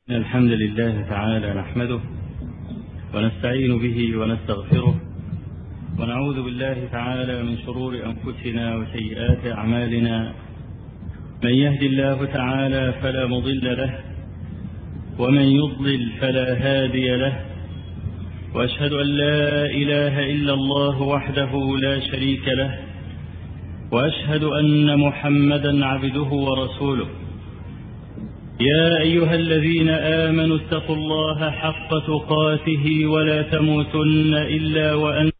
الحمد لله تعالى نحمده ونستعين به ونستغفره ونعوذ بالله تعالى من شرور أنفسنا وسيئات أعمالنا. من يهد الله تعالى فلا مضل له ومن يضلل فلا هادي له، وأشهد أن لا إله إلا الله وحده لا شريك له، وأشهد أن محمدا عبده ورسوله. يا أيها الذين آمنوا اتقوا الله حق تقاته ولا تموتن إلا وأنتم.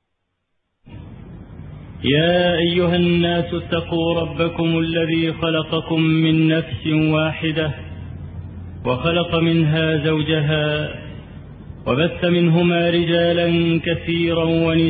يا أيها الناس اتقوا ربكم الذي خلقكم من نفس واحدة وخلق منها زوجها وبث منهما رجالا كثيرا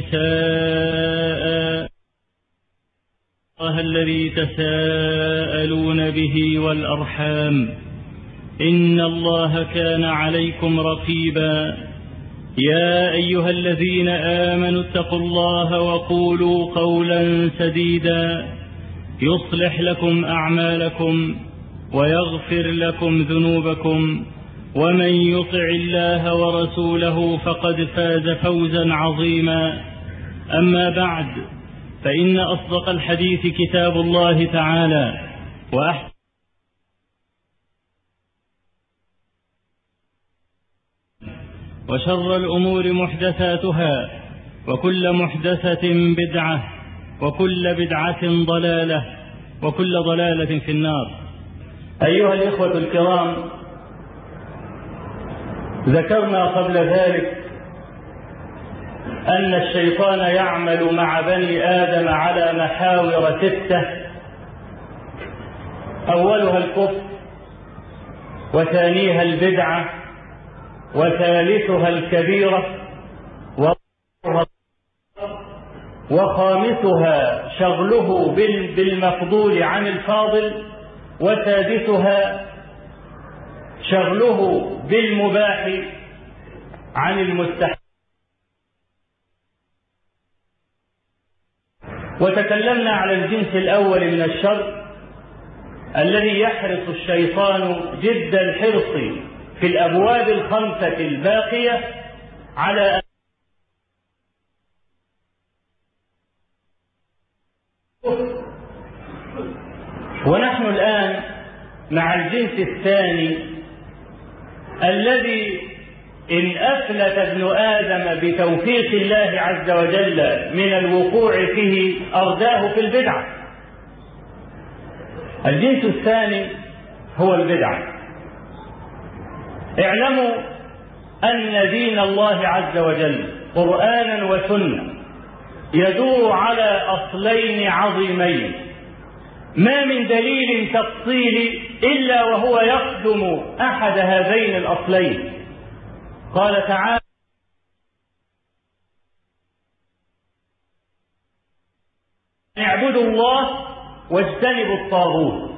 ونساء، الله الذي تساءلون به والأرحام إن الله كان عليكم رقيبا. يا أيها الذين آمنوا اتقوا الله وقولوا قولا سديدا يصلح لكم أعمالكم ويغفر لكم ذنوبكم، ومن يطع الله ورسوله فقد فاز فوزا عظيما. أما بعد، فإن أصدق الحديث كتاب الله تعالى، وشر الأمور محدثاتها، وكل محدثة بدعة، وكل بدعة ضلالة، وكل ضلالة في النار. أيها الإخوة الكرام، ذكرنا قبل ذلك أن الشيطان يعمل مع بني آدم على محاور 6، أولها الكفر، وثانيها البدعة، وثالثها الكبيرة، وخامسها شغله بالمفضول عن الفاضل، وسادسها شغله بالمباح عن المستحب. وتكلمنا على الجنس الأول من الشر الذي يحرص الشيطان جد الحرص في الأبواب الخمسة الباقية على ونحن الآن مع الجنس الثاني الذي إن أفلت ابن آدم بتوفيق الله عز وجل من الوقوع فيه أرداه في البدعة. الجنس الثاني هو البدعة. اعلموا أن دين الله عز وجل قرآنا وسنة يدور على أصلين عظيمين، ما من دليل تفصيلي إلا وهو يخدم أحد هذين الأصلين. قال تعالى: اعبدوا الله واجتنبوا الطاغوت.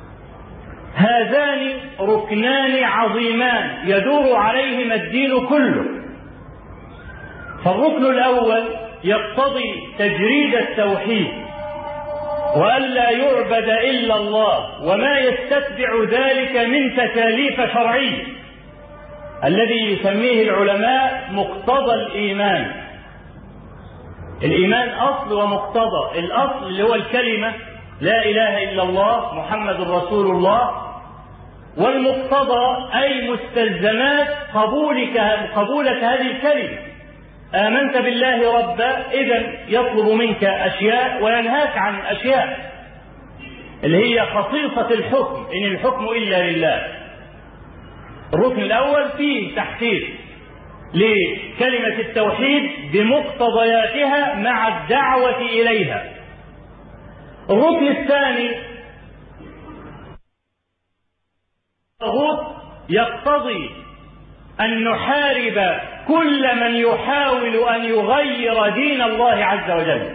هذان ركنان عظيمان يدور عليهما الدين كله. فالركن الأول يقتضي تجريد التوحيد، وألا يعبد إلا الله وما يستتبع ذلك من تكاليف شرعية، الذي يسميه العلماء مقتضى الإيمان. الإيمان أصل ومقتضى. الأصل اللي هو الكلمة لا إله إلا الله محمد رسول الله، والمقتضى أي مستلزمات قبولك هذه الكلمة. آمنت بالله ربا، إذن يطلب منك أشياء وينهاك عن أشياء اللي هي خصيصة الحكم، إن الحكم إلا لله. الركن الأول فيه تحقيق لكلمة التوحيد بمقتضياتها مع الدعوة إليها. الركن الثاني الطاغوت يقتضي أن نحارب كل من يحاول أن يغير دين الله عز وجل.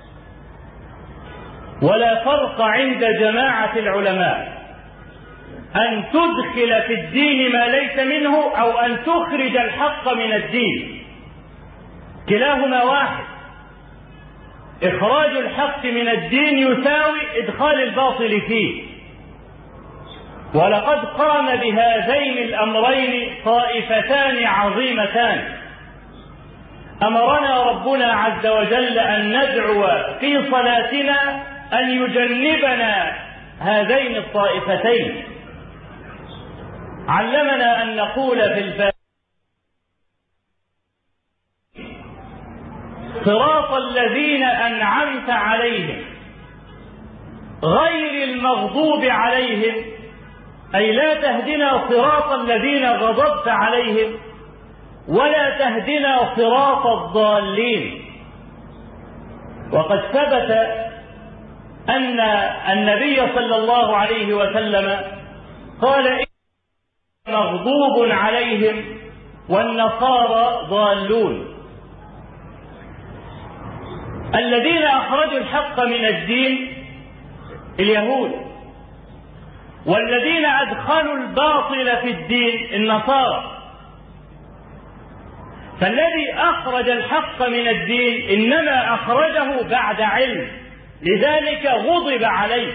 ولا فرق عند جماعة العلماء أن تدخل في الدين ما ليس منه أو أن تخرج الحق من الدين، كلاهما واحد. إخراج الحق من الدين يساوي إدخال الباطل فيه، ولقد قام بهذين الأمرين طائفتان عظيمتان أمرنا ربنا عز وجل أن ندعو في صلاتنا أن يجنبنا هذين الطائفتين. علمنا أن نقول في الفاتحة صراط الذين أنعمت عليهم غير المغضوب عليهم، أي لا تهدنا صراط الذين غضبت عليهم ولا تهدنا صراط الضالين. وقد ثبت أن النبي صلى الله عليه وسلم قال إن مغضوب عليهم والنصارى ضالون. الذين أخرجوا الحق من الدين اليهود، والذين أدخلوا الباطل في الدين النصارى. فالذي أخرج الحق من الدين إنما أخرجه بعد علم، لذلك غضب عليه.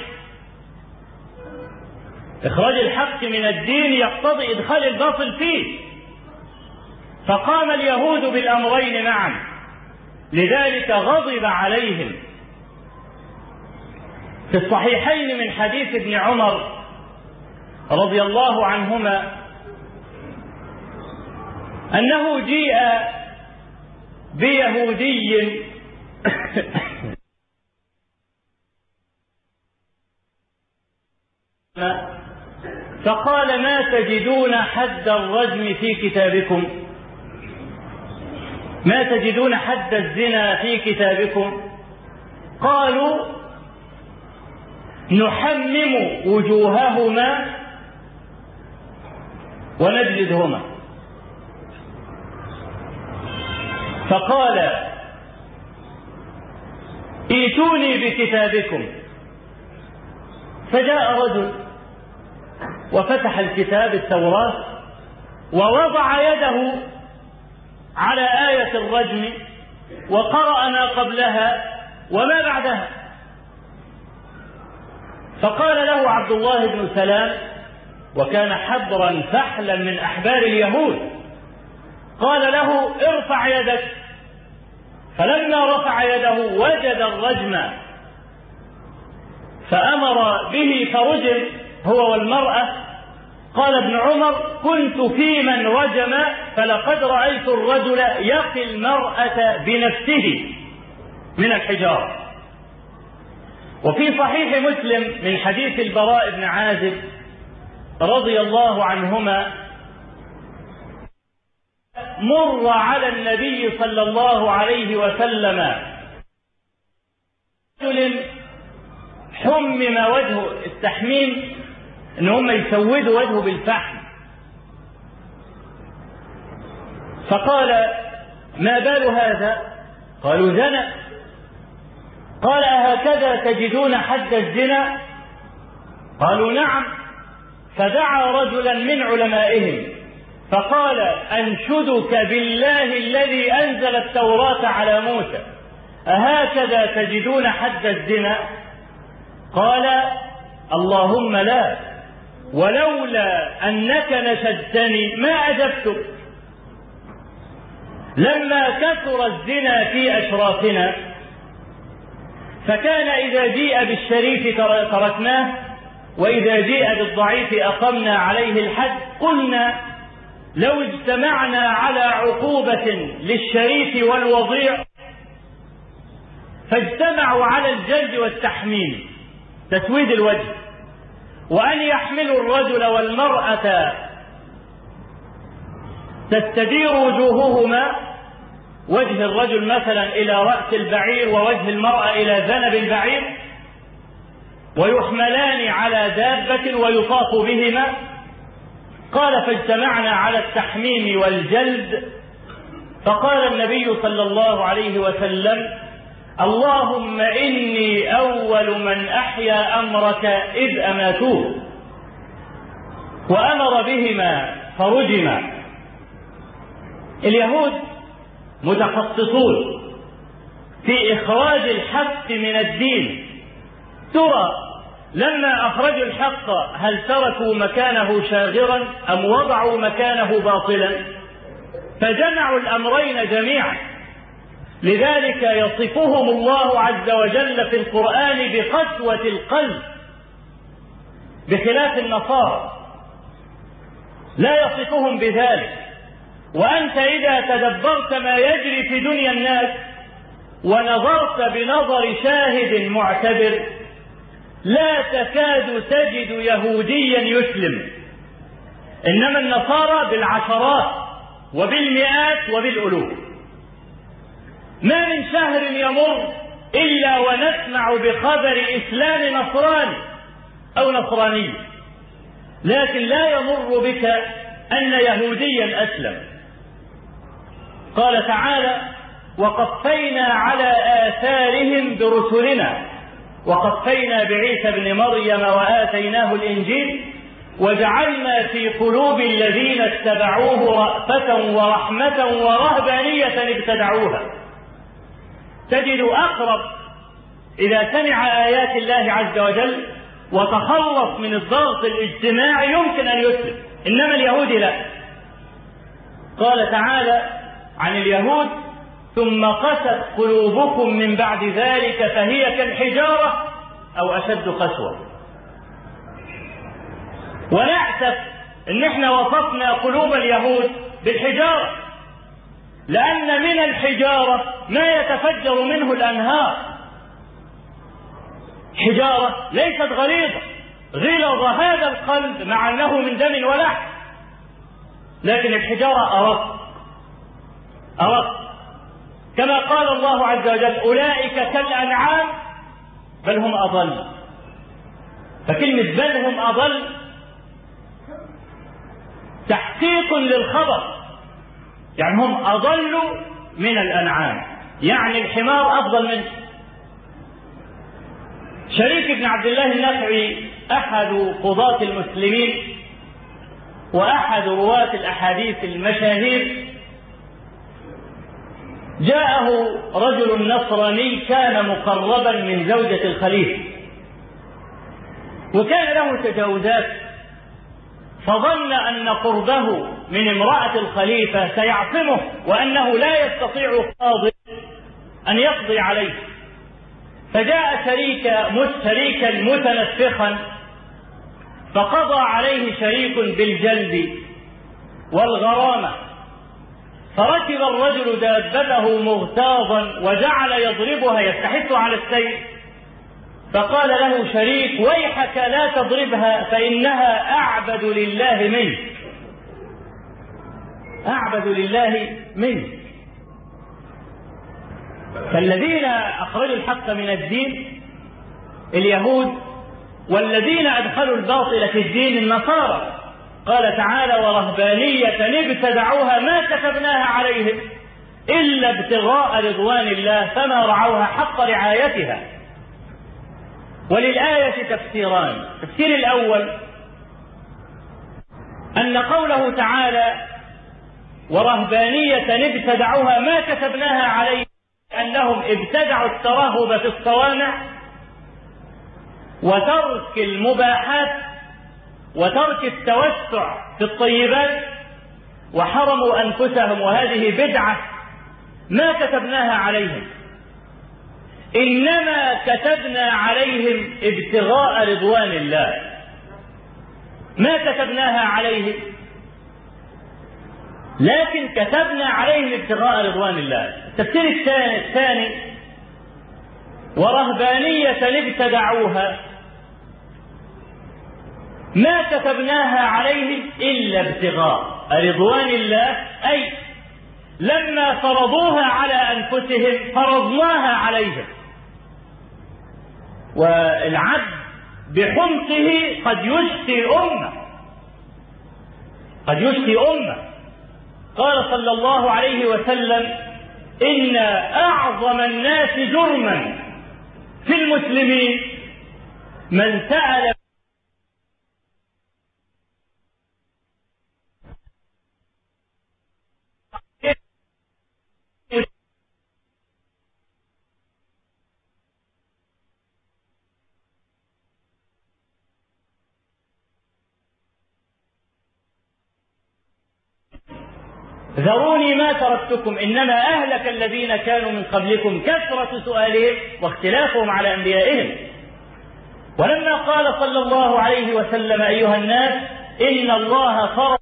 إخراج الحق من الدين يقتضي إدخال الباطل فيه، فقام اليهود بالأمرين معا، لذلك غضب عليهم. في الصحيحين من حديث ابن عمر رضي الله عنهما أنه جيء بيهودي فقال ما تجدون حد الرجم في كتابكم؟ ما تجدون حد الزنا في كتابكم؟ قالوا نحمم وجوههما ونجلدهما. فقال ائتوني بكتابكم. فجاء رجل وفتح الكتاب التوراة ووضع يده على آية الرجم وقرأ ما قبلها وما بعدها. فقال له عبد الله بن سلام، وكان حبرا فحلا من أحبار اليهود، قال له ارفع يدك. فلما رفع يده وجد الرجم فأمر به فرجم هو والمرأة. قال ابن عمر كنت في من رجم فلقد رأيت الرجل يقي المرأة بنفسه من الحجارة. وفي صحيح مسلم من حديث البراء بن عازب رضي الله عنهما مر على النبي صلى الله عليه وسلم رجل حمم وجهه، التحميم ان هم يسودوا وجهه بالفحم. فقال ما بال هذا؟ قالوا زنى. قال أهكذا تجدون حد الزنا؟ قالوا نعم. فدعا رجلا من علمائهم فقال أنشدك بالله الذي أنزل التوراة على موسى أهكذا تجدون حد الزنا؟ قال اللهم لا، ولولا أنك نشدتني ما أجبتك. لما كثر الزنا في أشرافنا فكان إذا جيء بالشريف تركناه، وإذا جيء بالضعيف أقمنا عليه الحد. قلنا لو اجتمعنا على عقوبة للشريف والوضيع فاجتمعوا على الجلد والتحميل تسويد الوجه، وأن يحملوا الرجل والمرأة تستدير وجوههما، وجه الرجل مثلا إلى رأس البعير ووجه المرأة إلى ذنب البعير، ويحملان على دابة ويطاف بهما. قال فاجتمعنا على التحميم والجلد. فقال النبي صلى الله عليه وسلم اللهم إني أول من أحيا أمرك إذ أماتوه، وأمر بهما فرجما. اليهود متخصصون في إخراج الحق من الدين. ترى لما أخرجوا الحق هل تركوا مكانه شاغرا أم وضعوا مكانه باطلا؟ فجمعوا الأمرين جميعا. لذلك يصفهم الله عز وجل في القرآن بقسوة القلب، بخلاف النصارى لا يصفهم بذلك. وأنت إذا تدبرت ما يجري في دنيا الناس ونظرت بنظر شاهد معتبر لا تكاد تجد يهوديا يسلم، إنما النصارى بالعشرات وبالمئات وبالألوف. ما من شهر يمر إلا ونسمع بخبر إسلام نصراني أو نصراني، لكن لا يمر بك أن يهوديا أسلم. قال تعالى: وقفينا على آثارهم برسلنا وقفينا بعيسى بن مريم وآتيناه الإنجيل وجعلنا في قلوب الذين اتبعوه رأفة ورحمة ورهبانية ابتدعوها. تجد أقرب إذا سمع آيات الله عز وجل وتخلص من الضغط الاجتماعي يمكن أن يسلم، إنما اليهود لا. قال تعالى عن اليهود: ثم قست قلوبكم من بعد ذلك فهي كالحجارة أو أشد قسوة. ونأسف إن احنا وصفنا قلوب اليهود بالحجارة، لأن من الحجارة ما يتفجر منه الأنهار. حجارة ليست غليظة، غلظ هذا القلب مع أنه من دم ولحم، لكن الحجارة أرق. كما قال الله عز وجل: أولئك كالأنعام بل هم أضل. فكلمة بل هم أضل تحقيق للخبر، يعني هم أضل من الأنعام، يعني الحمار أفضل منه. شريك بن عبد الله النخعي أحد قضاة المسلمين وأحد رواة الأحاديث المشاهير، جاءه رجل نصراني كان مقربا من زوجة الخليفة، وكان له تجاوزات، فظن أن قربه من امرأة الخليفة سيعصمه وأنه لا يستطيع قاضي أن يقضي عليه، فجاء شريكا متنفخا فقضى عليه شريك بالجلد والغرامة. فركب الرجل دابته مغتاظا وجعل يضربها يستحث على السير، فقال له شريك: ويحك لا تضربها فإنها أعبد لله منك، أعبد لله منك. فالذين أخرجوا الحق من الدين اليهود، والذين أدخلوا الباطل في الدين النصارى. قال تعالى: ورهبانية ابتدعوها ما كتبناها عليهم إلا ابتغاء رضوان الله فما رعوها حق رعايتها. وللآية تفسيران: التفسير الأول أن قوله تعالى ورهبانية ابتدعوها ما كتبناها عليهم أنهم ابتدعوا الترهب في الصوامع وترك المباحات وترك التوسع في الطيبات وحرموا أنفسهم، وهذه بدعة ما كتبناها عليهم، إنما كتبنا عليهم ابتغاء رضوان الله، ما كتبناها عليهم لكن كتبنا عليهم ابتغاء رضوان الله. التفسير الثاني ورهبانية ابتدعوها ما كتبناها عليهم إلا ابتغاء رضوان الله، أي لما فرضوها على أنفسهم فرضناها عليهم. والعبد بحمقه قد يشفي أمة. قال صلى الله عليه وسلم: إن أعظم الناس جرما في المسلمين من سأل ذروني ما تركتكم إنما أهلك الذين كانوا من قبلكم كثرة سؤالهم واختلافهم على أنبيائهم. ولما قال صلى الله عليه وسلم أيها الناس إن الله فرض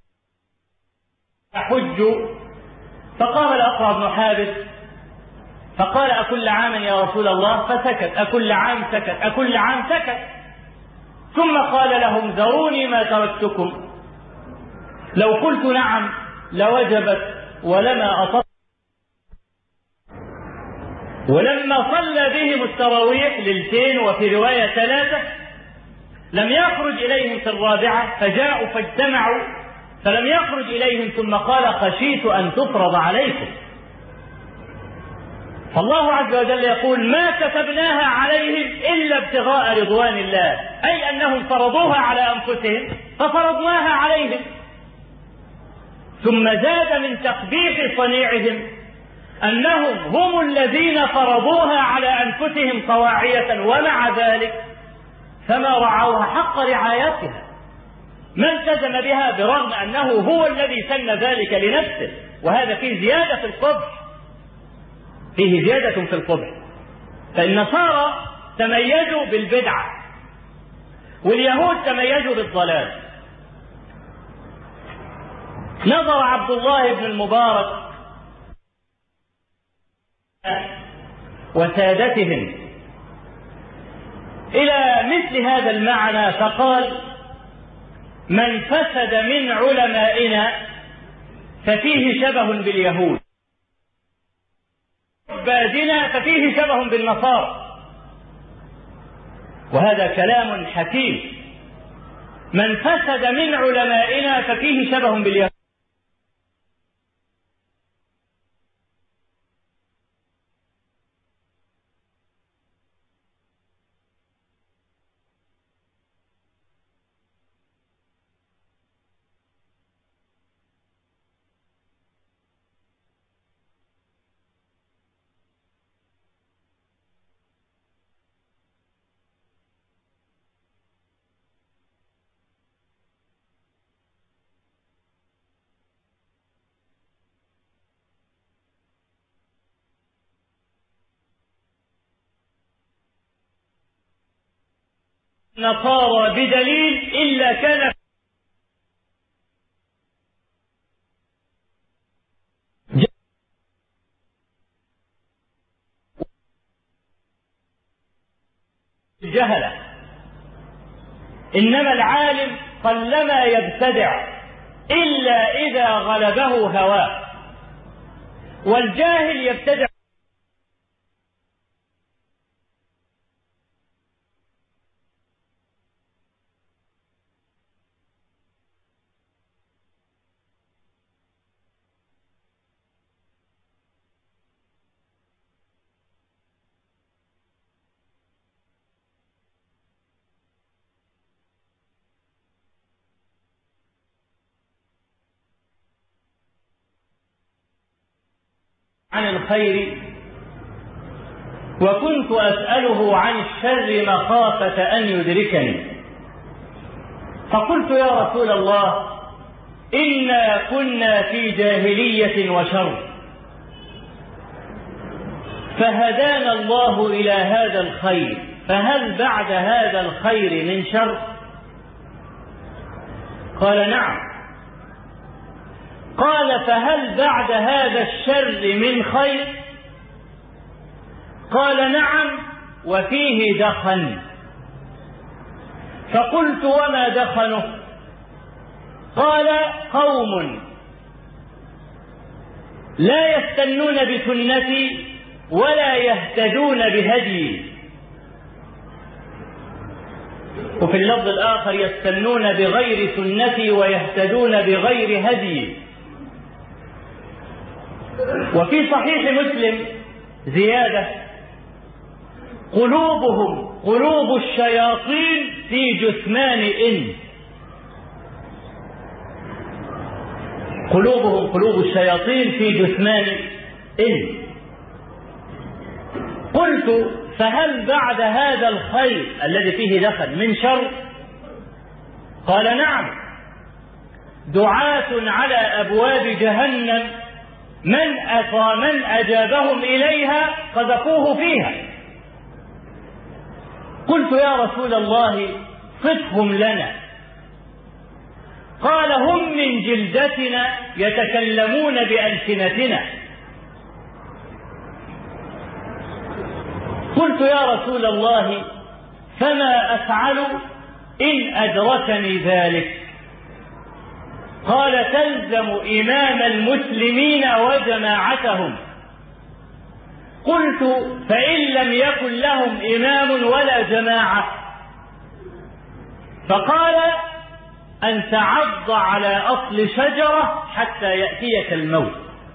حج، فقام الأقرع بن حابس فقال أكل عام يا رسول الله؟ فسكت. أكل عام؟ سكت. أكل عام؟ سكت. ثم قال لهم ذروني ما تركتكم، لو قلت نعم لوجبت ولما أصبت. ولما صلى بهم التراويح ليلتين وفي رواية 3 لم يخرج إليهم في الرابعة، فجاءوا فاجتمعوا فلم يخرج إليهم، ثم قال خشيت أن تفرض عليكم. فالله عز وجل يقول ما كتبناها عليهم إلا ابتغاء رضوان الله، أي أنهم فرضوها على أنفسهم ففرضناها عليهم. ثم زاد من تقبيح صنيعهم أنهم هم الذين فرضوها على أنفسهم طواعية، ومع ذلك فما رعوها حق رعايتها، ما التزم بها برغم أنه هو الذي سن ذلك لنفسه. وهذا فيه زيادة في القبح، فيه زيادة في القبح. فالنصارى تميزوا بالبدعة واليهود تميزوا بالضلال. نظر عبد الله بن المبارك وسادتهم إلى مثل هذا المعنى فقال من فسد من علمائنا ففيه شبه باليهود، عبادنا ففيه شبه بالنصارى. وهذا كلام حكيم. من فسد من علمائنا ففيه شبه باليهود. نصارى بدليل إلا كان جهلة. إنما العالم قلما يبتدع إلا إذا غلبه هواه، والجاهل يبتدع عن الخير، وكنت أسأله عن الشر مخافة أن يدركني. فقلت يا رسول الله إنا كنا في جاهلية وشر، فهدانا الله إلى هذا الخير، فهل بعد هذا الخير من شر؟ قال نعم. قال فهل بعد هذا الشر من خير؟ قال نعم وفيه دخن. فقلت وما دخنه؟ قال قوم لا يستنون بسنتي ولا يهتدون بهدي. وفي اللفظ الآخر يستنون بغير سنتي ويهتدون بغير هدي. وفي صحيح مسلم زيادة قلوبهم قلوب الشياطين في جثمان إنس. قلوبهم قلوب الشياطين في جثمان إنس. قلت فهل بعد هذا الخير الذي فيه دخل من شر؟ قال نعم، دعاة على أبواب جهنم من أجابهم إليها قذفوه فيها. قلت يا رسول الله صفهم لنا. قال هم من جلدتنا يتكلمون بألسنتنا. قلت يا رسول الله فما أفعل إن أدركني ذلك؟ قال تلزم إمام المسلمين وجماعتهم. قلت فإن لم يكن لهم إمام ولا جماعة؟ فقال أن تعض على أصل شجرة حتى يأتيك الموت.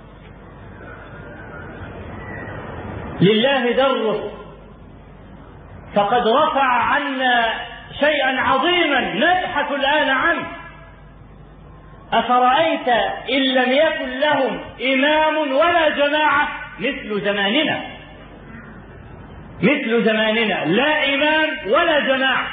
لله دره، فقد رفع عنا شيئا عظيما نبحث الآن عنه. أفرأيت إن لم يكن لهم إمام ولا جماعة؟ مثل زماننا لا إمام ولا جماعة،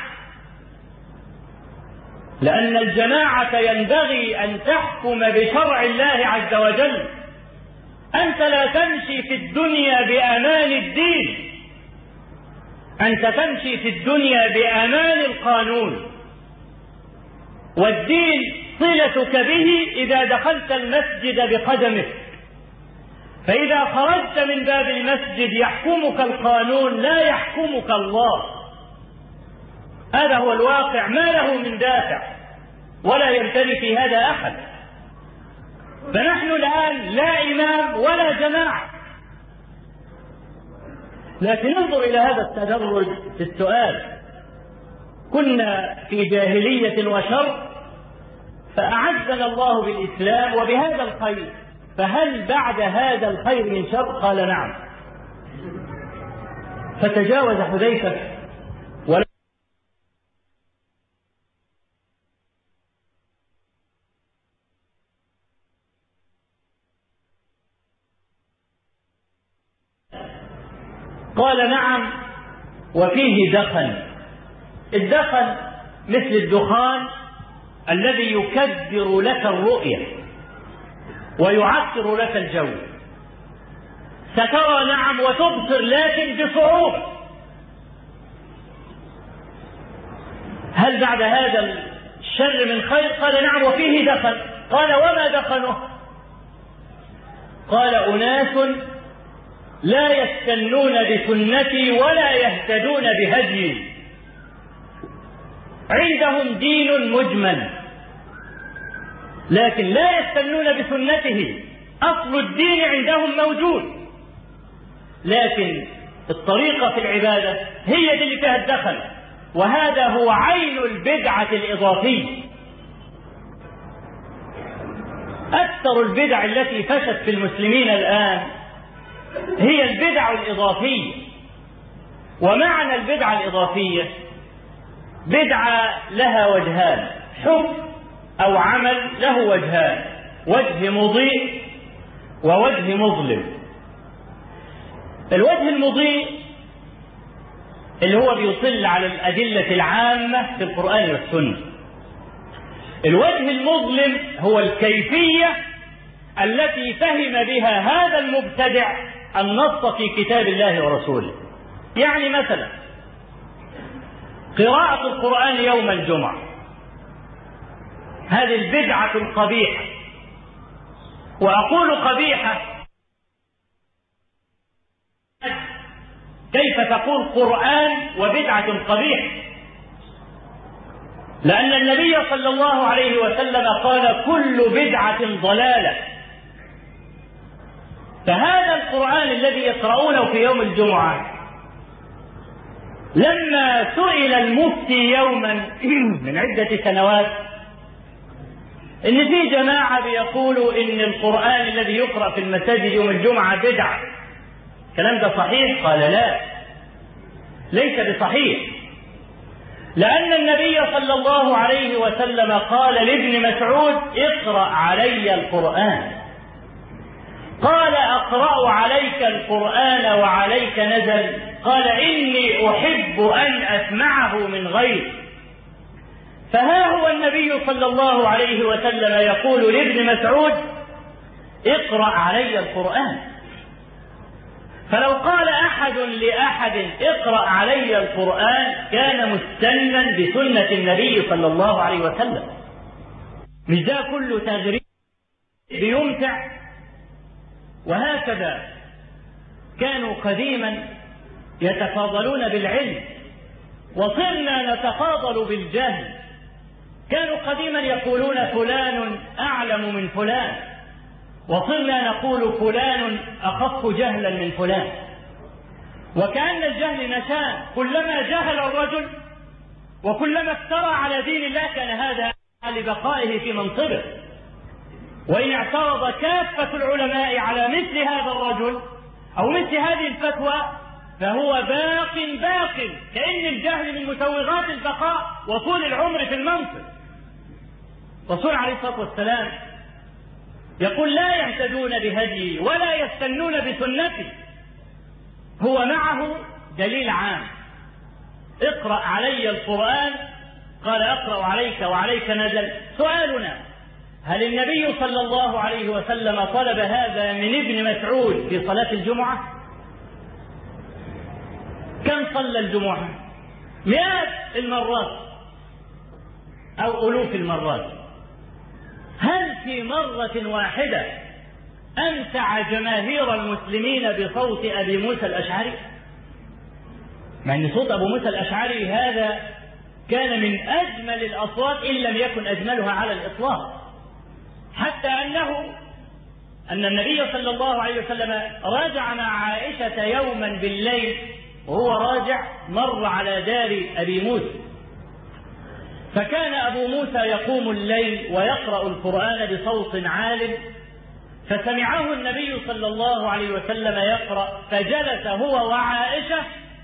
لأن الجماعة ينبغي أن تحكم بشرع الله عز وجل. أنت لا تمشي في الدنيا بأمان الدين، أنت تمشي في الدنيا بأمان القانون، والدين صلتك به إذا دخلت المسجد بقدمك، فإذا خرجت من باب المسجد يحكمك القانون لا يحكمك الله. هذا هو الواقع، ما له من دافع ولا يمتلك في هذا أحد. فنحن الآن لا إمام ولا جماعة. لكن انظر إلى هذا التدرج في السؤال. كنا في جاهلية وشر، فأعزنا الله بالإسلام وبهذا الخير، فهل بعد هذا الخير من شر؟ قال نعم. فتجاوز حذيفة قال نعم وفيه دخن. الدخن مثل الدخان الذي يكدر لك الرؤية ويعكر لك الجو. سترى نعم وتبصر لكن بصعوبة. هل بعد هذا الشر من خير؟ قال نعم وفيه دخن. قال وما دخنه؟ قال أناس لا يستنون بسنتي ولا يهتدون بهديي، عندهم دين مجمل لكن لا يستنون بسنته. أصل الدين عندهم موجود، لكن الطريقة في العبادة هي دي اللي فيها الدخل، وهذا هو عين البدعة الإضافية. أكثر البدع التي فشت في المسلمين الآن هي البدع الإضافية. ومعنى البدعة الإضافية بدعة لها وجهان، حكم أو عمل له وجهان، وجه مضيء ووجه مظلم. الوجه المضيء اللي هو بيطل على الأدلة العامة في القرآن والسنة. الوجه المظلم هو الكيفية التي فهم بها هذا المبتدع النص في كتاب الله ورسوله. يعني مثلا قراءة القرآن يوم الجمعة، هذه البدعة القبيحة. وأقول قبيحة، كيف تقول قرآن وبدعة قبيحة؟ لأن النبي صلى الله عليه وسلم قال كل بدعة ضلالة. فهذا القرآن الذي يقرؤونه في يوم الجمعة، لما سئل المفتي يوما من عدة سنوات إن في جماعة بيقولوا إن القرآن الذي يقرأ في المساجد يوم الجمعة بدعة، الكلام ده صحيح؟ قال لا، ليس بصحيح، لأن النبي صلى الله عليه وسلم قال لابن مسعود اقرأ علي القرآن. قال أقرأ عليك القرآن وعليك نزل؟ قال إني أحب أن أسمعه من غيري. فها هو النبي صلى الله عليه وسلم يقول لابن مسعود اقرأ علي القرآن. فلو قال أحد لأحد اقرأ علي القرآن كان مستنا بسنة النبي صلى الله عليه وسلم. مش ده كله تغريب بيمتع؟ وهكذا كانوا قديما يتفاضلون بالعلم وصرنا نتفاضل بالجهل. كانوا قديما يقولون فلان أعلم من فلان، وصرنا نقول فلان أخف جهلا من فلان. وكأن الجهل نشان، كلما جهل الرجل وكلما افترى على دين الله كان هذا لبقائه في منصبه. وإن اعترض كافة العلماء على مثل هذا الرجل أو مثل هذه الفتوى فهو باق كأن الجهل من مسوغات البقاء وطول العمر في المنصب. الرسول عليه الصلاة والسلام يقول لا يهتدون بهدي ولا يستنون بسنتي. هو معه دليل عام، اقرأ علي القرآن، قال أقرأ عليك وعليك نزل. سؤالنا: هل النبي صلى الله عليه وسلم طلب هذا من ابن مسعود في صلاة الجمعة؟ كم صلى الجمعة؟ مئات المرات أو ألوف المرات. هل في مرة واحدة أمتع جماهير المسلمين بصوت أبي موسى الأشعري؟ مع أن صوت أبو موسى الأشعري هذا كان من أجمل الأصوات إن لم يكن أجملها على الإطلاق، حتى أن النبي صلى الله عليه وسلم راجع مع عائشة يوما بالليل، وهو راجع مر على دار أبي موسى، فكان أبو موسى يقوم الليل ويقرأ القرآن بصوت عال، فسمعه النبي صلى الله عليه وسلم يقرأ، فجلس هو وعائشة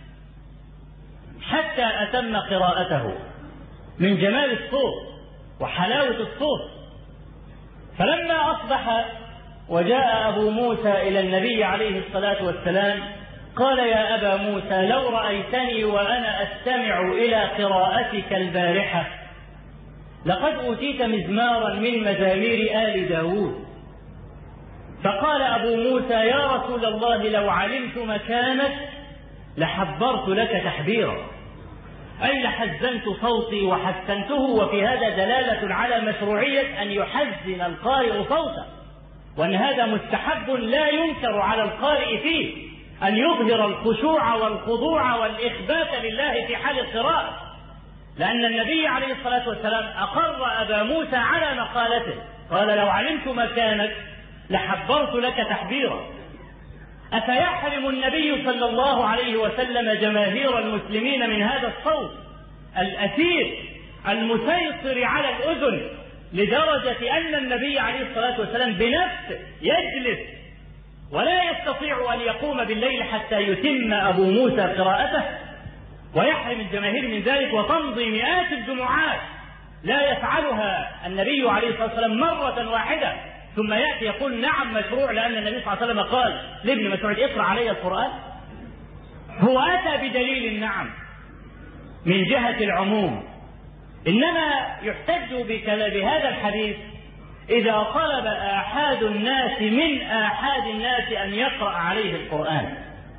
حتى أتم قراءته من جمال الصوت وحلاوة الصوت. فلما أصبح وجاء أبو موسى إلى النبي عليه الصلاة والسلام قال: يا أبا موسى، لو رأيتني وأنا أستمع إلى قراءتك البارحة لقد أوتيت مزمارا من مزامير آل داود. فقال أبو موسى: يا رسول الله، لو علمت مكانك لحبرت لك تحبيرا، أي لحزنت صوتي وحسنته. وفي هذا دلالة على مشروعية أن يحزن القارئ صوته، وأن هذا مستحب لا ينكر على القارئ فيه، أن يظهر الخشوع والخضوع والإخبات لله في حال القراءة، لأن النبي عليه الصلاة والسلام أقر أبا موسى على مقالته، قال: لو علمت مكانك لحبرت لك تحبيرا. أفيحرم النبي صلى الله عليه وسلم جماهير المسلمين من هذا الصوت الأثير المسيطر على الأذن، لدرجة أن النبي عليه الصلاة والسلام بنفسه يجلس ولا يستطيع أن يقوم بالليل حتى يتم أبو موسى قراءته، ويحرم الجماهير من ذلك، وتمضي مئات الجمعات لا يفعلها النبي عليه الصلاة والسلام مرة واحدة، ثم يأتي يقول نعم مشروع، لأن النبي صلى الله عليه وسلم قال لابن مسعود: اقرأ علي القرآن. هو أتى بدليل النعم من جهة العموم، إنما يحتج بهذا الحديث إذا طلب آحاد الناس من آحاد الناس أن يقرأ عليه القرآن.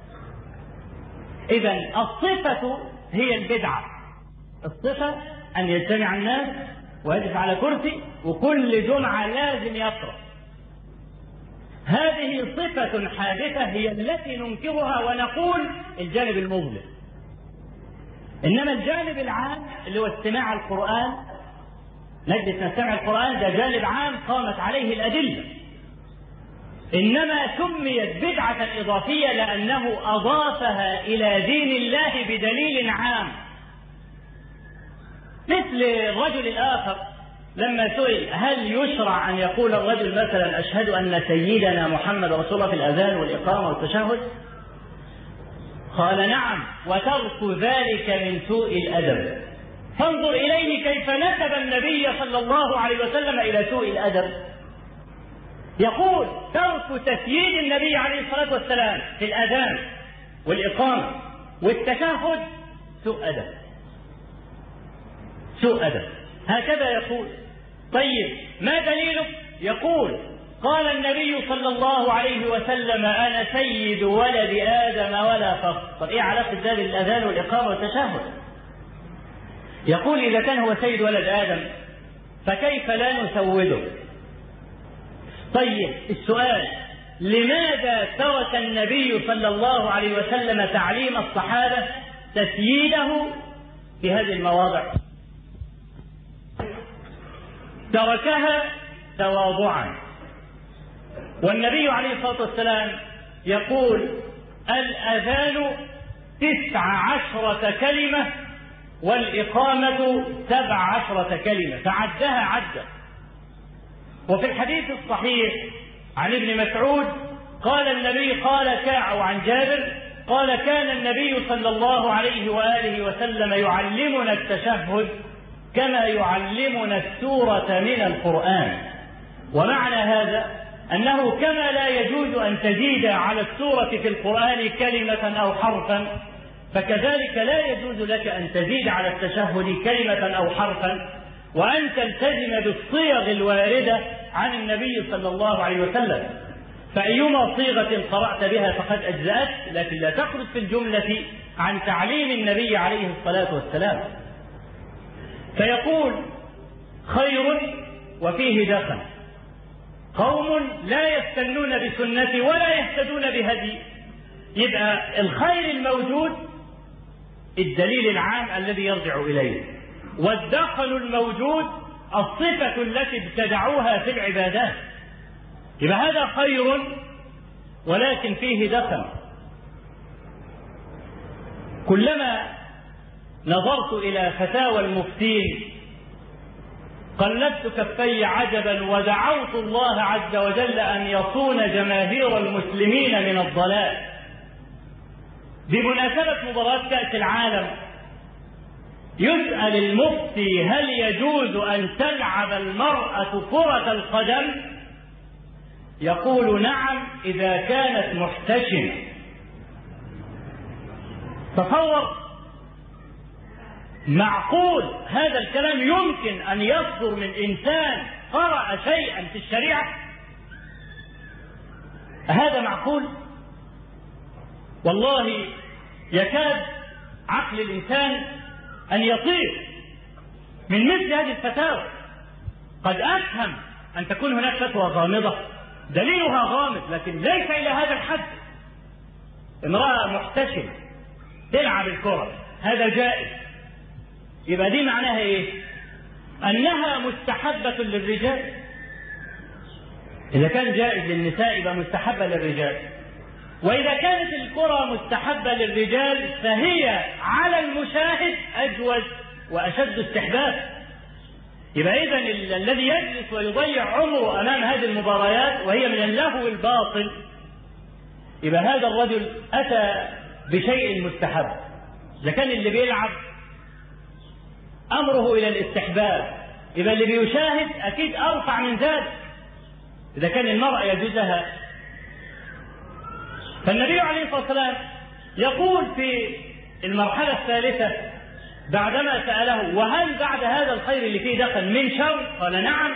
إذن الصفة هي البدعة، الصفة أن يجتمع الناس ويجلس على كرسي وكل جمعة لازم يقرأ. هذه صفة حادثة هي التي ننكرها ونقول الجانب المظلم. إنما الجانب العام اللي هو استماع القرآن، نجلس نستمع القرآن، ده جانب عام قامت عليه الأدلة، إنما سميت بدعة إضافية لأنه أضافها إلى دين الله بدليل عام. مثل الرجل الآخر لما سئل: هل يشرع أن يقول الرجل مثلا أشهد أن سيدنا محمد رسول الله في الأذان والإقامة والتشهد؟ قال: نعم، وترك ذلك من سوء الأدب. فانظر إليه كيف نسب النبي صلى الله عليه وسلم إلى سوء الأدب. يقول: ترك تسييد النبي عليه الصلاة والسلام في الأذان والإقامة والتشهد سوء أدب، سوء أدب، هكذا يقول. طيب ما دليله؟ يقول: قال النبي صلى الله عليه وسلم: أنا سيد ولد آدم ولا فخر. طب إيه علاقة ده بالأذان والإقامة والتشهد؟ يقول: إذا كان هو سيد ولد آدم فكيف لا نسوده؟ طيب السؤال: لماذا ترك النبي صلى الله عليه وسلم تعليم الصحابة تسييده في هذه المواضع؟ تركها تواضعا. والنبي عليه الصلاة والسلام يقول: الأذان 19 كلمة والإقامة 17 كلمة، فعدها عدة. وفي الحديث الصحيح عن ابن مسعود قال النبي عن جابر قال: كان النبي صلى الله عليه وآله وسلم يعلمنا التشهد كما يعلمنا السورة من القرآن. ومعنى هذا أنه كما لا يجوز أن تزيد على السورة في القرآن كلمة أو حرفا، فكذلك لا يجوز لك أن تزيد على التشهد كلمة أو حرفا، وأن تلتزم بالصيغ الواردة عن النبي صلى الله عليه وسلم. فأيما صيغة قرأت بها فقد أجزأت، لكن لا تخرج في الجملة عن تعليم النبي عليه الصلاة والسلام. فيقول: خير وفيه دخل، قوم لا يستنون بسنتي ولا يهتدون بهدي. يبقى الخير الموجود الدليل العام الذي يرجع إليه، والدخل الموجود الصفة التي ابتدعوها في العبادات. يبقى هذا خير ولكن فيه دخل. كلما نظرت إلى فتاوى المفتين قلبت كفي عجبا ودعوت الله عز وجل أن يصون جماهير المسلمين من الضلال. بمناسبة مباراة كأس العالم يسأل المفتي: هل يجوز أن تلعب المرأة كرة القدم؟ يقول: نعم إذا كانت محتشمة. تصور، معقول هذا الكلام يمكن أن يصدر من إنسان قرأ شيئا في الشريعة؟ هذا معقول؟ والله يكاد عقل الإنسان أن يطير من مثل هذه الفتاوى. قد أفهم أن تكون هناك فتوى غامضة دليلها غامض، لكن ليس إلى هذا الحد. امرأة محتشمة تلعب الكرة، هذا جائز. يبقى دي معناها إيه؟ أنها مستحبة للرجال. إذا كان جائز للنساء يبقى مستحبة للرجال، وإذا كانت الكرة مستحبة للرجال فهي على المشاهد أجوز وأشد استحباب. يبقى إذن الذي يجلس ويضيع عمره أمام هذه المباريات وهي من اللهو الباطل، يبقى هذا الرجل أتى بشيء مستحب. إذا كان اللي بيلعب أمره إلى الاستحباب، يبقى اللي بيشاهد أكيد أرفع من ذلك إذا كان المرأة يجوزها. فالنبي عليه الصلاة والسلام يقول في المرحلة الثالثة بعدما سأله: وهل بعد هذا الخير اللي فيه دخل من شر؟ قال: نعم،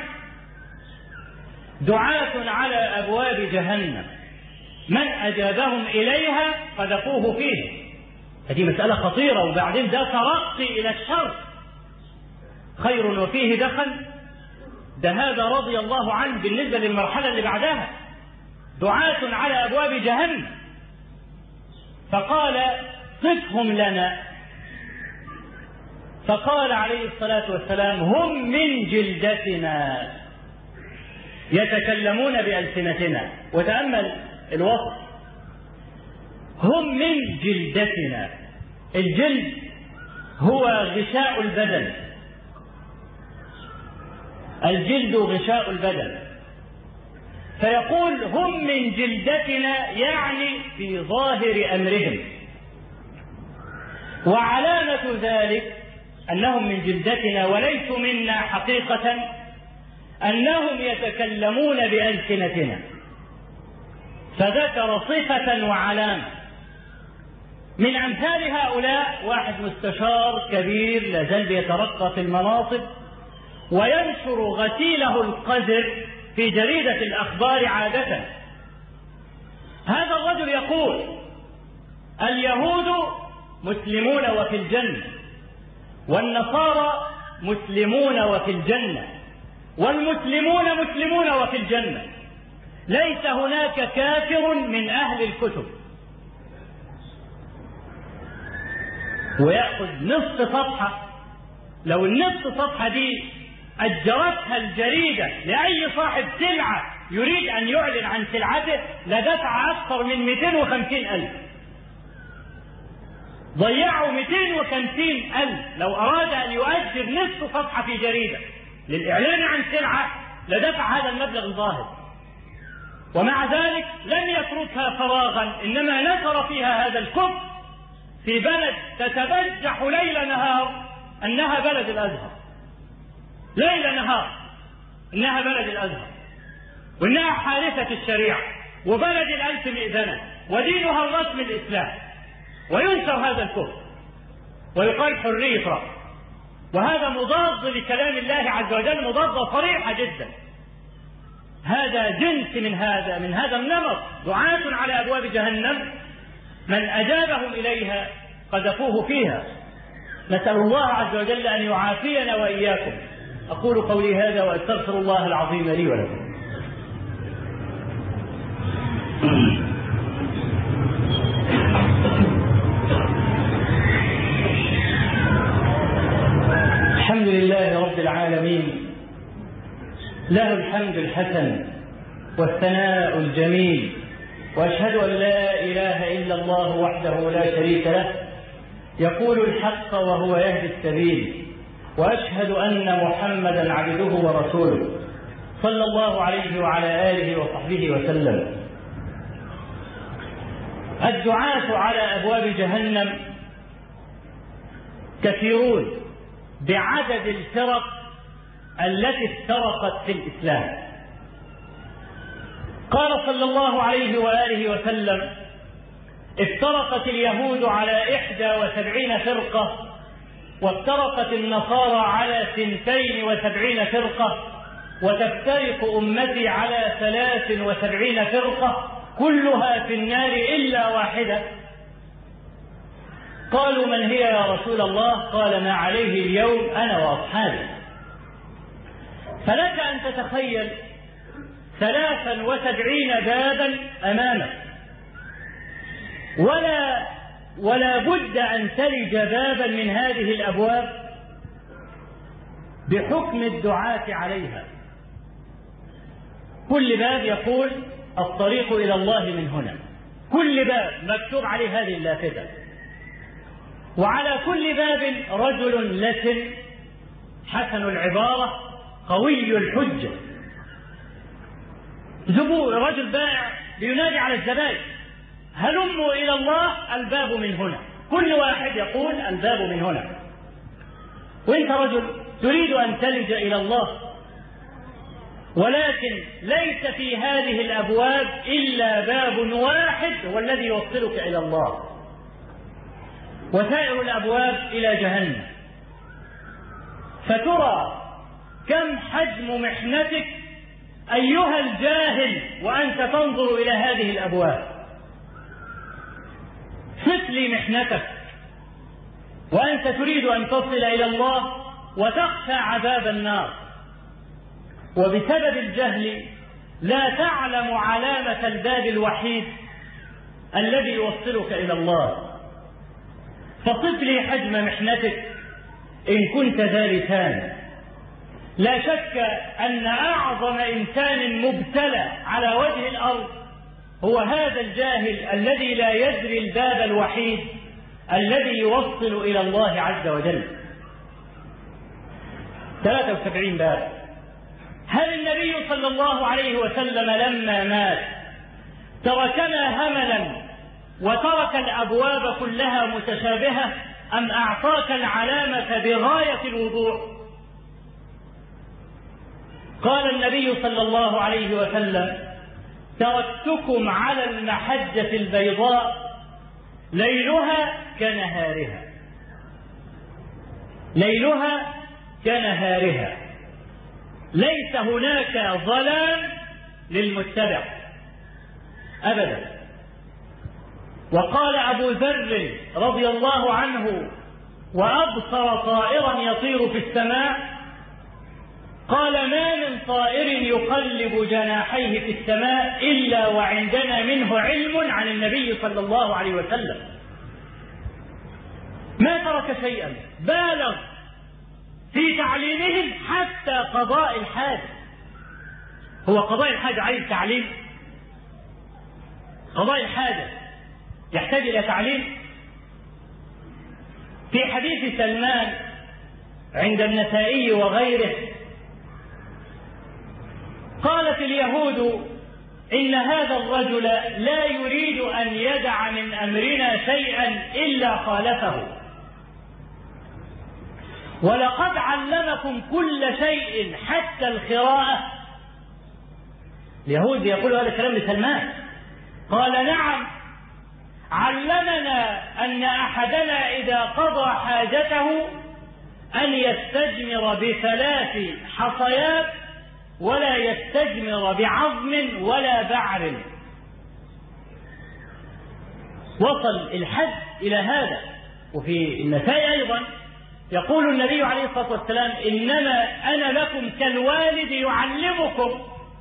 دعاة على أبواب جهنم من أجابهم إليها قذفوه فيه. هذه مسألة خطيرة، وبعدين ده ترقي إلى الشر. خير وفيه دخل، ده هذا رضي الله عنه بالنسبة للمرحلة اللي بعدها. دعاة على أبواب جهنم، فقال: صفهم لنا. فقال عليه الصلاة والسلام: هم من جلدتنا يتكلمون بألسنتنا. وتأمل الوصف: هم من جلدتنا. الجلد هو غشاء البدن، الجلد غشاء البدن. فيقول: هم من جلدتنا، يعني في ظاهر أمرهم. وعلامة ذلك أنهم من جلدتنا وليسوا منا حقيقة أنهم يتكلمون بألسنتنا. فذكر صفة وعلامة. من أمثال هؤلاء واحد مستشار كبير لا زال يترقى في المناصب وينشر غسيله القذر في جريدة الأخبار عادة. هذا الرجل يقول: اليهود مسلمون وفي الجنة، والنصارى مسلمون وفي الجنة، والمسلمون مسلمون وفي الجنة، ليس هناك كافر من أهل الكتب. ويأخذ نصف صفحة. لو النصف صفحة دي أجرتها الجريدة لأي صاحب سلعة يريد أن يعلن عن سلعته لدفع أكثر من 250,000. ضيعوا 250,000 لو أراد أن يؤجر نصف صفحة في جريدة للإعلان عن سلعة لدفع هذا المبلغ الظاهر. ومع ذلك لم يتركها فراغا، إنما نشر فيها هذا الكفر في بلد تتبجح ليل نهار أنها بلد الأزهر، ليل نهار إنها بلد الأزهر، وإنها حارسة الشريعة وبلد الألف مئذنة ودينها الرسمي الإسلام، وينشر هذا الكفر ويقال حرية رأي، وهذا مضاد لكلام الله عز وجل، مضادة صريحة جدا. هذا جنس من هذا النمط، دعاة على أبواب جهنم، من أجابهم إليها قذفوه فيها. نسأل الله عز وجل أن يعافينا وإياكم. أقول قولي هذا وأستغفر الله العظيم لي ولكم. الحمد لله رب العالمين، له الحمد الحسن والثناء الجميل، وأشهد أن لا إله إلا الله وحده لا شريك له يقول الحق وهو يهدي السبيل، وأشهد أن محمدا عبده ورسوله صلى الله عليه وعلى آله وصحبه وسلم. الدعاة على أبواب جهنم كثيرون بعدد الفرق التي افترقت في الإسلام. قال صلى الله عليه وآله وسلم: افترقت اليهود على 71 فرقة، وافترقت النصارى على 72 فرقة، وتفترق أمتي على 73 فرقة، كلها في النار إلا واحدة. قالوا: من هي يا رسول الله؟ قال: ما عليه اليوم أنا وأصحابي. فلك أن تتخيل 73 بابا أمامك، ولا بد أن تلج بابا من هذه الأبواب بحكم الدعاة عليها. كل باب يقول: الطريق إلى الله من هنا. كل باب مكتوب عليه هذه اللافتة، وعلى كل باب رجل لسن حسن العبارة قوي الحجة، رجل بائع لينادي على الزبائن: هلموا إلى الله، الباب من هنا. كل واحد يقول: الباب من هنا. وانت رجل تريد أن تلج إلى الله، ولكن ليس في هذه الأبواب إلا باب واحد هو الذي يوصلك إلى الله، وسائر الأبواب إلى جهنم. فترى كم حجم محنتك أيها الجاهل وأنت تنظر إلى هذه الأبواب. صف لي محنتك وأنت تريد أن تصل إلى الله وتخشى عذاب النار، وبسبب الجهل لا تعلم علامة الباب الوحيد الذي يوصلك إلى الله. فصف لي حجم محنتك إن كنت ذا لسان. لا شك أن أعظم إنسان مبتلى على وجه الأرض هو هذا الجاهل الذي لا يدري الباب الوحيد الذي يوصل إلى الله عز وجل. 73 باب. هل النبي صلى الله عليه وسلم لما مات تركنا هملا وترك الأبواب كلها متشابهة، أم أعطاك العلامة بغاية الوضوح؟ قال النبي صلى الله عليه وسلم: تركتكم على المحجة البيضاء ليلها كنهارها، ليلها كنهارها. ليس هناك ظلام للمتبع أبدا. وقال أبو ذر رضي الله عنه وأبصر طائرا يطير في السماء، قال: ما من طائر يقلب جناحيه في السماء إلا وعندنا منه علم عن النبي صلى الله عليه وسلم. ما ترك شيئا، بالغ في تعليمهم حتى قضاء الحاجة. هو قضاء الحاجة عايز تعليم؟ قضاء الحاجة يحتاج إلى تعليم؟ في حديث سلمان عند النسائي وغيره قالت اليهود: إن هذا الرجل لا يريد أن يدع من أمرنا شيئا إلا خالفه، ولقد علمكم كل شيء حتى القراءة. اليهود يقول هذا الكلام لسلمان. قال: نعم، علمنا أن أحدنا إذا قضى حاجته أن يستجمر ب3 حصيات ولا يستجمر بعظم ولا بعر. وصل الحد إلى هذا. وفي النسائي أيضا يقول النبي عليه الصلاة والسلام: إنما أنا لكم كالوالد يعلمكم،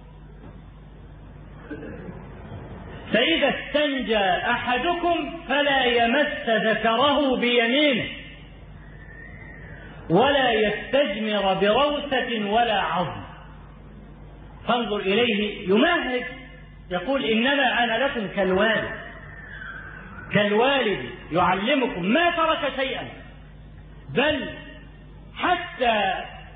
فإذا استنجى أحدكم فلا يمس ذكره بيمينه ولا يستجمر بروثة ولا عظم. فانظر إليه يمهد، يقول: إنما أنا لكم كالوالد يعلمكم. ما ترك شيئا، بل حتى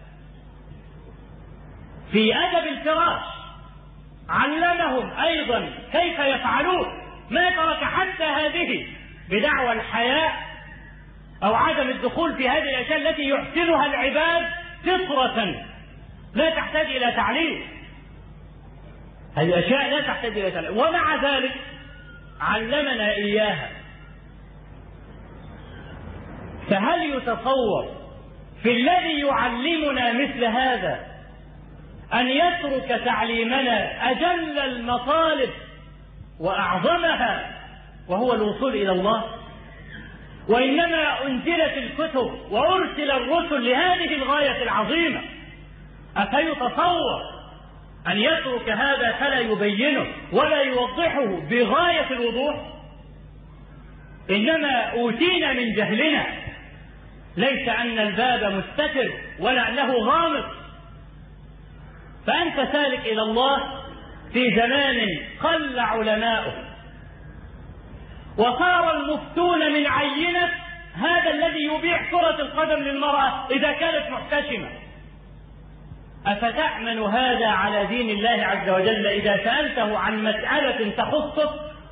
في أدب الفراش علمهم أيضا كيف يفعلون. ما ترك حتى هذه بدعوى الحياء أو عدم الدخول في هذه الأشياء التي يحسنها العباد فطرة لا تحتاج إلى تعليم. هذه الأشياء لا تحتاج إلى تعليم، ومع ذلك علمنا إياها. فهل يتصور في الذي يعلمنا مثل هذا أن يترك تعليمنا أجل المطالب وأعظمها وهو الوصول إلى الله؟ وإنما أنزلت الكتب وأرسل الرسل لهذه الغاية العظيمة. أفيتصور أن يترك هذا فلا يبينه ولا يوضحه بغاية الوضوح؟ إنما أوتينا من جهلنا، ليس أن الباب مستتر ولا أنه غامض. فأنت سالك إلى الله في زمان قل علماؤه، وصار المفتون من عينة هذا الذي يبيح كرة القدم للمرأة إذا كانت محتشمة. أفتأمن هذا على دين الله عز وجل؟ إذا سألته عن مسألة تخصه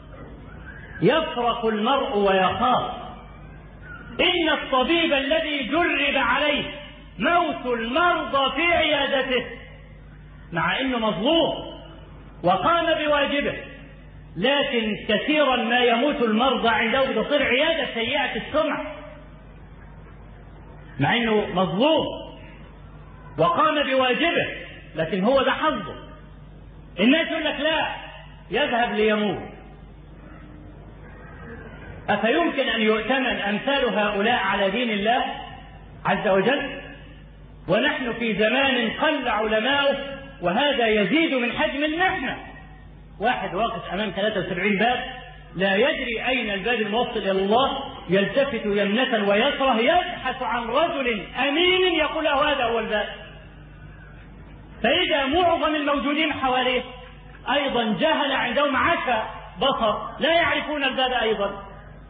يفرق المرء ويخاف. إن الطبيب الذي جرب عليه موت المرضى في عيادته مع أنه مظلوم وقام بواجبه، لكن كثيرا ما يموت المرضى عنده بتصير عيادة سيئة السمعة مع أنه مظلوم وقام بواجبه، لكن هو ده حظه. الناس يقول لك لا، يذهب ليموت. أفيمكن أن يؤتمن أمثال هؤلاء على دين الله عز وجل؟ ونحن في زمان قل علماؤه، وهذا يزيد من حجم المحنة. واحد واقف أمام 73 باب لا يدري أين الباب الموصل إلى الله، يلتفت يمنة ويسره يبحث عن رجل أمين يقول له هذا هو الباب. فإذا معظم الموجودين حواليه أيضا جهل عندهم عشا بصر لا يعرفون الباب أيضا.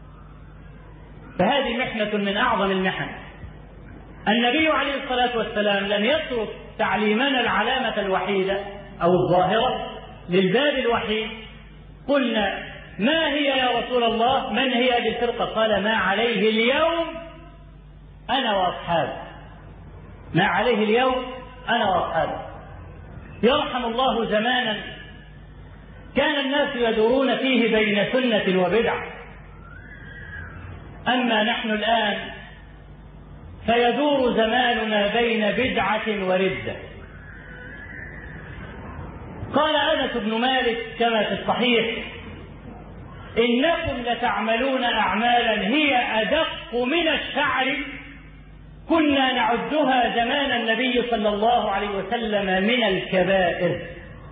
فهذه محنة من أعظم المحن. النبي عليه الصلاة والسلام لم يترك تعليمنا العلامة الوحيدة أو الظاهرة للباب الوحيد. قلنا: ما هي يا رسول الله؟ من هي هذه الفرقة؟ قال: ما عليه اليوم أنا وأصحابي. ما عليه اليوم أنا وأصحابي. يرحم الله زمانا كان الناس يدورون فيه بين سنة وبدعة، أما نحن الآن فيدور زماننا بين بدعة وردة. قال أنس بن مالك كما في الصحيح: إنكم لتعملون أعمالا هي أدق من الشعر كنا نعدها زمان النبي صلى الله عليه وسلم من الكبائر،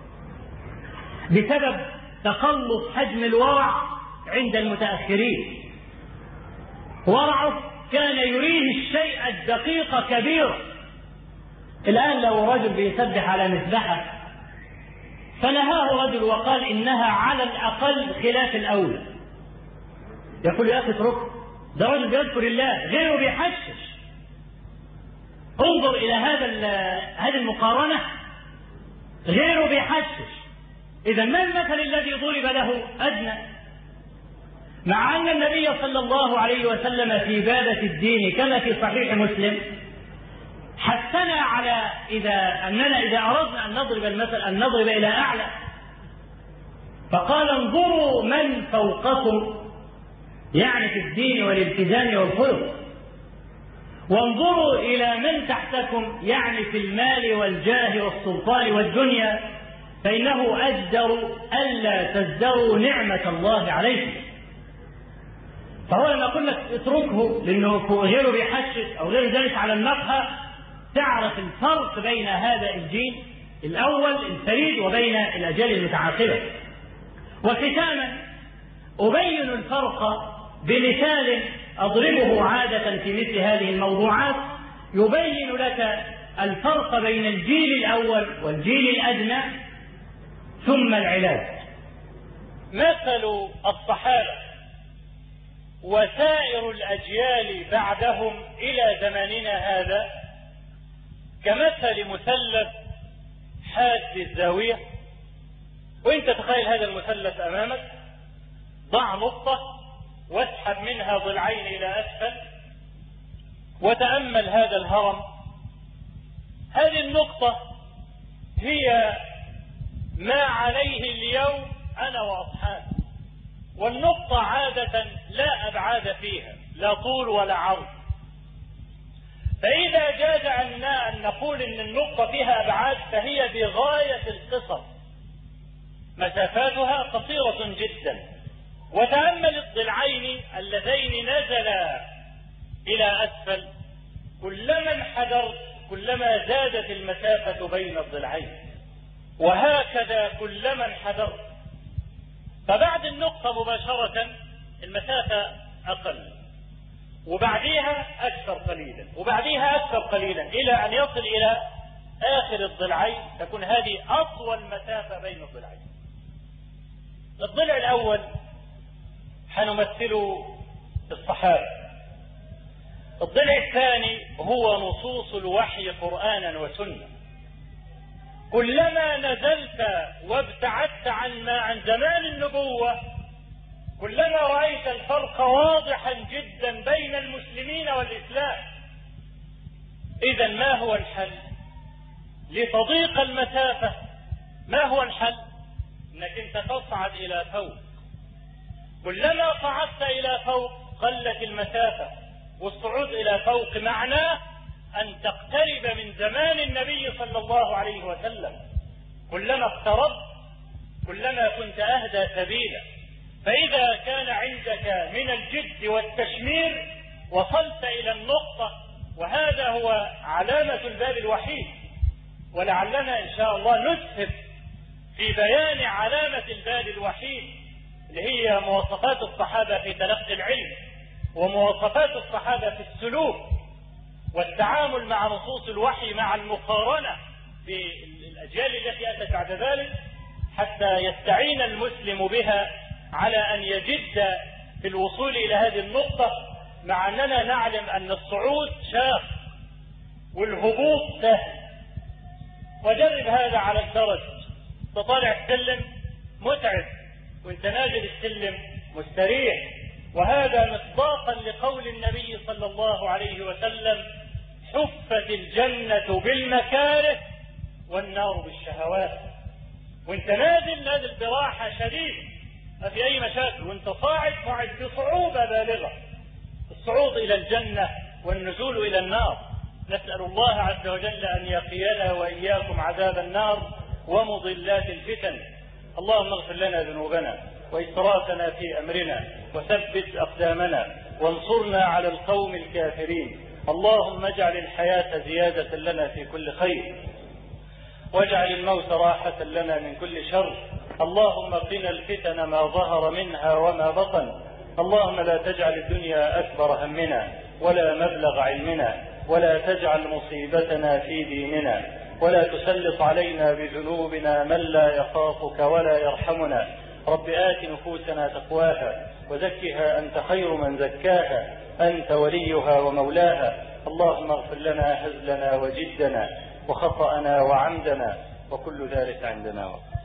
بسبب تقلص حجم الورع عند المتأخرين. ورعه كان يريه الشيء الدقيق كبيرا. الآن لو رجل بيسبح على مذبحة فنهاه رجل وقال إنها على الأقل خلاف الأولى، يقول يا أخي اتركه، ده رجل بيذكر الله، غيره بيحشش. انظر إلى هذه المقارنة، غيره بيحشش. إذا ما المثل الذي ضرب له أدنى؟ مع أن النبي صلى الله عليه وسلم في بابة الدين كما في صحيح مسلم حثنا على أننا إذا أردنا أن نضرب المثل أن نضرب إلى أعلى، فقال: انظروا من فوقكم، يعني في الدين والالتزام والخلق، وانظروا إلى من تحتكم، يعني في المال والجاه والسلطان والدنيا، فإنه أجدر ألا تزدروا نعمة الله عليكم. فهو لما أقول لك اتركه لأنه غيره بيحشش أو غير ذلك على المقهى، تعرف الفرق بين هذا الجيل الأول الفريد وبين الأجيال المتعاقبة. وختاما أبين الفرق بمثال أضربه عادة في مثل هذه الموضوعات يبين لك الفرق بين الجيل الأول والجيل الأدنى ثم العلاج. مثل الصحابة وسائر الأجيال بعدهم إلى زماننا هذا كمثل مثلث حاد الزاوية. وانت تخيل هذا المثلث أمامك، ضع نقطة واسحب منها ضلعين إلى أسفل وتأمل هذا الهرم. هذه النقطة هي ما عليه اليوم أنا وأصحابي، والنقطة عادة لا أبعاد فيها، لا طول ولا عرض. فإذا جاز عنا أن نقول إن النقطة فيها أبعاد فهي بغاية القصر، مسافاتها قصيرة جدا. وتأمل الضلعين اللذين نزلا إلى أسفل، كلما انحدرت كلما زادت المسافة بين الضلعين، وهكذا كلما انحدرت. فبعد النقطة مباشرة المسافة أقل، وبعديها أكثر قليلا، وبعديها أكثر قليلا، إلى أن يصل إلى آخر الضلعين، تكون هذه أطول مسافة بين الضلعين. الضلع الأول حنمثله الصحابة. الضلع الثاني هو نصوص الوحي قرآنا وسنة. كلما نزلت وابتعدت عن زمان النبوة كلما رأيت الفرق واضحا جدا بين المسلمين والإسلام. إذا ما هو الحل لتضيق المسافة؟ ما هو الحل؟ انك انت تصعد الى فوق. كلما صعدت الى فوق قلت المسافة، والصعود الى فوق معناه ان تقترب من زمان النبي صلى الله عليه وسلم. كلما اقتربت كلما كنت اهدى سبيلا. فاذا كان عندك من الجد والتشمير وصلت الى النقطة، وهذا هو علامة الباب الوحيد. ولعلنا ان شاء الله نسهب في بيان علامة الباب الوحيد اللي هي مواصفات الصحابة في تلقي العلم، ومواصفات الصحابة في السلوك والتعامل مع نصوص الوحي، مع المقارنة بالأجيال التي أتت بعد ذلك، حتى يستعين المسلم بها على أن يجد في الوصول إلى هذه النقطة، مع أننا نعلم أن الصعود شاق والهبوط سهل. وجرب هذا على الدرج، تطالع السلم متعب وانت نازل السلم مستريح. وهذا مصداقا لقول النبي صلى الله عليه وسلم: حفت الجنة بالمكاره والنار بالشهوات. وانت نازل براحة شديدة ما في اي مشاكل، وانت صاعد بصعوبة بالغة. الصعود الى الجنة والنزول الى النار. نسأل الله عز وجل ان يقينا واياكم عذاب النار، ومضلات الفتن. اللهم اغفر لنا ذنوبنا وإسرافنا في أمرنا وثبت أقدامنا وانصرنا على القوم الكافرين. اللهم اجعل الحياة زيادة لنا في كل خير واجعل الموت راحة لنا من كل شر. اللهم قنا الفتن ما ظهر منها وما بطن. اللهم لا تجعل الدنيا أكبر همنا ولا مبلغ علمنا ولا تجعل مصيبتنا في ديننا ولا تسلط علينا بذنوبنا من لا يخافك ولا يرحمنا. رب آت نفوسنا تقواها وزكها أنت خير من زكاها أنت وليها ومولاها. اللهم اغفر لنا هزلنا وجدنا وخطأنا وعمدنا وكل ذلك عندنا.